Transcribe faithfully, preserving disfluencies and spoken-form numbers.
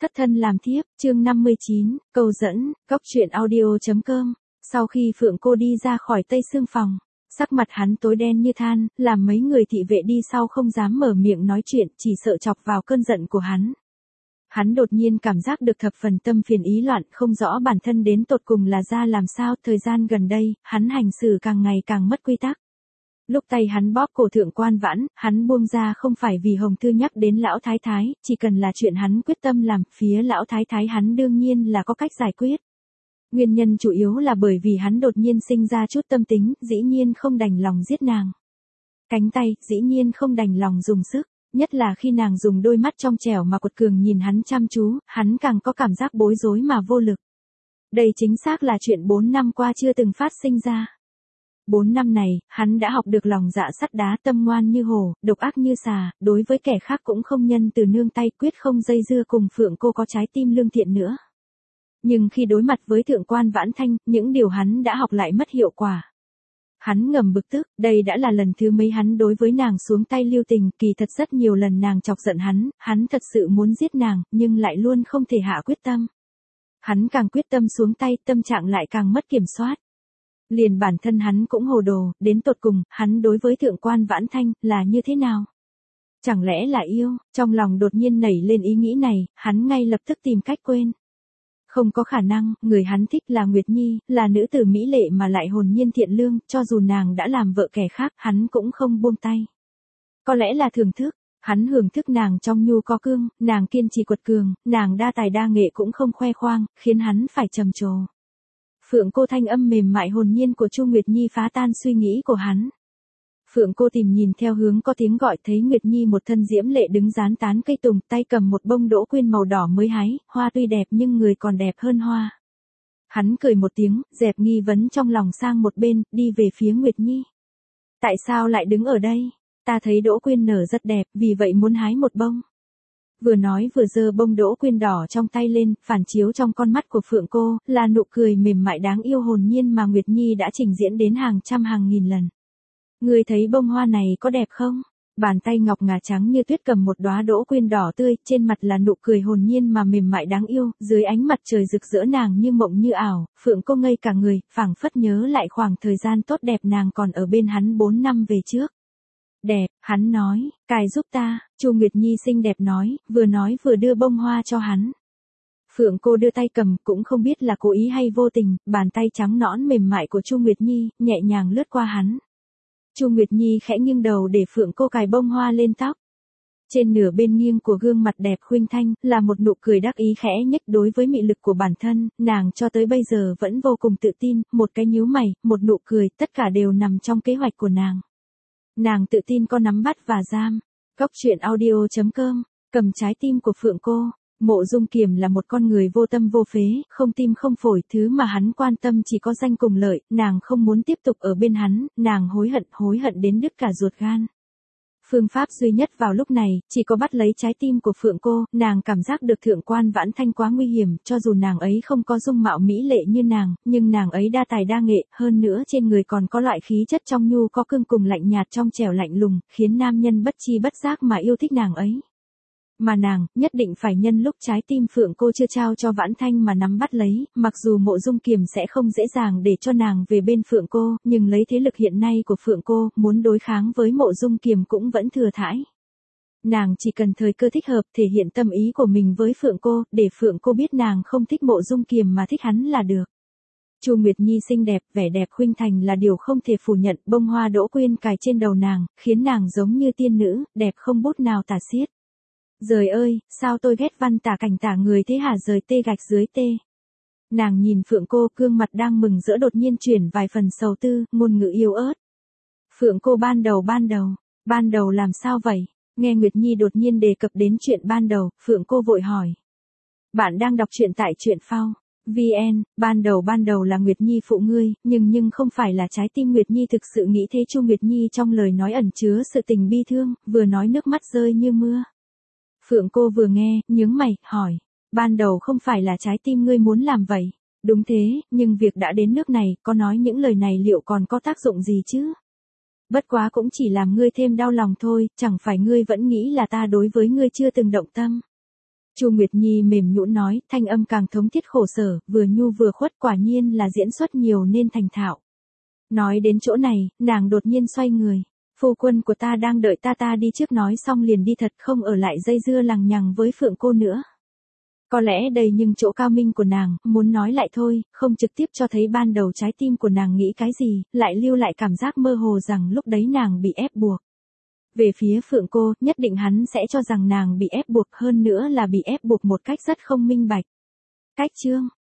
Thất thân làm thiếp, chương năm mươi chín, câu dẫn, cóc truyện audio chấm com. Sau khi Phượng Cô đi ra khỏi Tây Sương phòng, sắc mặt hắn tối đen như than, làm mấy người thị vệ đi sau không dám mở miệng nói chuyện, chỉ sợ chọc vào cơn giận của hắn. Hắn đột nhiên cảm giác được thập phần tâm phiền ý loạn, không rõ bản thân đến tột cùng là ra làm sao. Thời gian gần đây, hắn hành xử càng ngày càng mất quy tắc. Lúc tay hắn bóp cổ Thượng Quan Vãn, hắn buông ra không phải vì Hồng Thư nhắc đến lão thái thái, chỉ cần là chuyện hắn quyết tâm làm, phía lão thái thái hắn đương nhiên là có cách giải quyết. Nguyên nhân chủ yếu là bởi vì hắn đột nhiên sinh ra chút tâm tính, dĩ nhiên không đành lòng giết nàng. Cánh tay, dĩ nhiên không đành lòng dùng sức, nhất là khi nàng dùng đôi mắt trong trẻo mà quật cường nhìn hắn chăm chú, hắn càng có cảm giác bối rối mà vô lực. Đây chính xác là chuyện bốn năm qua chưa từng phát sinh ra. Bốn năm này, hắn đã học được lòng dạ sắt đá, tâm ngoan như hổ, độc ác như xà, đối với kẻ khác cũng không nhân từ nương tay, quyết không dây dưa cùng Phượng Cô có trái tim lương thiện nữa. Nhưng khi đối mặt với Thượng Quan Vãn Thanh, những điều hắn đã học lại mất hiệu quả. Hắn ngầm bực tức, đây đã là lần thứ mấy hắn đối với nàng xuống tay lưu tình, kỳ thật rất nhiều lần nàng chọc giận hắn, hắn thật sự muốn giết nàng, nhưng lại luôn không thể hạ quyết tâm. Hắn càng quyết tâm xuống tay, tâm trạng lại càng mất kiểm soát. Liền bản thân hắn cũng hồ đồ, đến tột cùng, hắn đối với Thượng Quan Vãn Thanh, là như thế nào? Chẳng lẽ là yêu? Trong lòng đột nhiên nảy lên ý nghĩ này, hắn ngay lập tức tìm cách quên. Không có khả năng, người hắn thích là Nguyệt Nhi, là nữ tử mỹ lệ mà lại hồn nhiên thiện lương, cho dù nàng đã làm vợ kẻ khác, hắn cũng không buông tay. Có lẽ là thưởng thức, hắn hưởng thức nàng trong nhu có cương, nàng kiên trì quật cường, nàng đa tài đa nghệ cũng không khoe khoang, khiến hắn phải trầm trồ. Phượng Cô thanh âm mềm mại hồn nhiên của Chu Nguyệt Nhi phá tan suy nghĩ của hắn. Phượng Cô tìm nhìn theo hướng có tiếng gọi, thấy Nguyệt Nhi một thân diễm lệ đứng dán tán cây tùng, tay cầm một bông đỗ quyên màu đỏ mới hái, hoa tuy đẹp nhưng người còn đẹp hơn hoa. Hắn cười một tiếng, dẹp nghi vấn trong lòng sang một bên, đi về phía Nguyệt Nhi. Tại sao lại đứng ở đây? Ta thấy đỗ quyên nở rất đẹp, vì vậy muốn hái một bông. Vừa nói vừa giơ bông đỗ quyên đỏ trong tay lên, phản chiếu trong con mắt của Phượng Cô, là nụ cười mềm mại đáng yêu hồn nhiên mà Nguyệt Nhi đã trình diễn đến hàng trăm hàng nghìn lần. Ngươi thấy bông hoa này có đẹp không? Bàn tay ngọc ngà trắng như tuyết cầm một đóa đỗ quyên đỏ tươi, trên mặt là nụ cười hồn nhiên mà mềm mại đáng yêu, dưới ánh mặt trời rực rỡ nàng như mộng như ảo, Phượng Cô ngây cả người, phảng phất nhớ lại khoảng thời gian tốt đẹp nàng còn ở bên hắn bốn năm về trước. Đẹp, hắn nói, cài giúp ta, Chu Nguyệt Nhi xinh đẹp nói, vừa nói vừa đưa bông hoa cho hắn. Phượng Cô đưa tay cầm, cũng không biết là cố ý hay vô tình, bàn tay trắng nõn mềm mại của Chu Nguyệt Nhi, nhẹ nhàng lướt qua hắn. Chu Nguyệt Nhi khẽ nghiêng đầu để Phượng Cô cài bông hoa lên tóc. Trên nửa bên nghiêng của gương mặt đẹp khuynh thanh, là một nụ cười đắc ý khẽ nhếch. Đối với mị lực của bản thân, nàng cho tới bây giờ vẫn vô cùng tự tin, một cái nhíu mày, một nụ cười, tất cả đều nằm trong kế hoạch của nàng. Nàng tự tin có nắm bắt và giam. Cóc truyện audio chấm com, cầm trái tim của Phượng Cô. Mộ Dung Kiềm là một con người vô tâm vô phế, không tim không phổi, thứ mà hắn quan tâm chỉ có danh cùng lợi, nàng không muốn tiếp tục ở bên hắn, nàng hối hận, hối hận đến đứt cả ruột gan. Phương pháp duy nhất vào lúc này, chỉ có bắt lấy trái tim của Phượng Cô, nàng cảm giác được Thượng Quan Vãn Thanh quá nguy hiểm, cho dù nàng ấy không có dung mạo mỹ lệ như nàng, nhưng nàng ấy đa tài đa nghệ, hơn nữa trên người còn có loại khí chất trong nhu có cương cùng lạnh nhạt trong trẻo lạnh lùng, khiến nam nhân bất chi bất giác mà yêu thích nàng ấy. Mà nàng, nhất định phải nhân lúc trái tim Phượng Cô chưa trao cho Vãn Thanh mà nắm bắt lấy, mặc dù Mộ Dung Kiềm sẽ không dễ dàng để cho nàng về bên Phượng Cô, nhưng lấy thế lực hiện nay của Phượng Cô, muốn đối kháng với Mộ Dung Kiềm cũng vẫn thừa thãi. Nàng chỉ cần thời cơ thích hợp thể hiện tâm ý của mình với Phượng Cô, để Phượng Cô biết nàng không thích Mộ Dung Kiềm mà thích hắn là được. Chu Nguyệt Nhi xinh đẹp, vẻ đẹp khuynh thành là điều không thể phủ nhận, bông hoa đỗ quyên cài trên đầu nàng, khiến nàng giống như tiên nữ, đẹp không bút nào tả xiết. Giời ơi, sao tôi ghét văn tả cảnh tả người thế hả, rời tê gạch dưới tê. Nàng nhìn Phượng Cô, gương mặt đang mừng rỡ đột nhiên chuyển vài phần sầu tư, ngôn ngữ yếu ớt. Phượng Cô ban đầu ban đầu, ban đầu làm sao vậy? Nghe Nguyệt Nhi đột nhiên đề cập đến chuyện ban đầu, Phượng Cô vội hỏi. Bạn đang đọc truyện tại truyện phao vê en, ban đầu ban đầu là Nguyệt Nhi phụ ngươi, nhưng nhưng không phải là trái tim Nguyệt Nhi thực sự nghĩ thế. Chu Nguyệt Nhi trong lời nói ẩn chứa sự tình bi thương, vừa nói nước mắt rơi như mưa. Phượng Cô vừa nghe, nhướng mày, hỏi, ban đầu không phải là trái tim ngươi muốn làm vậy? Đúng thế, nhưng việc đã đến nước này, có nói những lời này liệu còn có tác dụng gì chứ? Bất quá cũng chỉ làm ngươi thêm đau lòng thôi, chẳng phải ngươi vẫn nghĩ là ta đối với ngươi chưa từng động tâm. Chu Nguyệt Nhi mềm nhũn nói, thanh âm càng thống thiết khổ sở, vừa nhu vừa khuất, quả nhiên là diễn xuất nhiều nên thành thạo. Nói đến chỗ này, nàng đột nhiên xoay người. Phu quân của ta đang đợi ta ta đi trước, nói xong liền đi thật, không ở lại dây dưa lằng nhằng với Phượng cô nữa. Có lẽ đây nhưng chỗ cao minh của nàng, muốn nói lại thôi, không trực tiếp cho thấy ban đầu trái tim của nàng nghĩ cái gì, lại lưu lại cảm giác mơ hồ rằng lúc đấy nàng bị ép buộc. Về phía Phượng cô, nhất định hắn sẽ cho rằng nàng bị ép buộc, hơn nữa là bị ép buộc một cách rất không minh bạch. Cách chương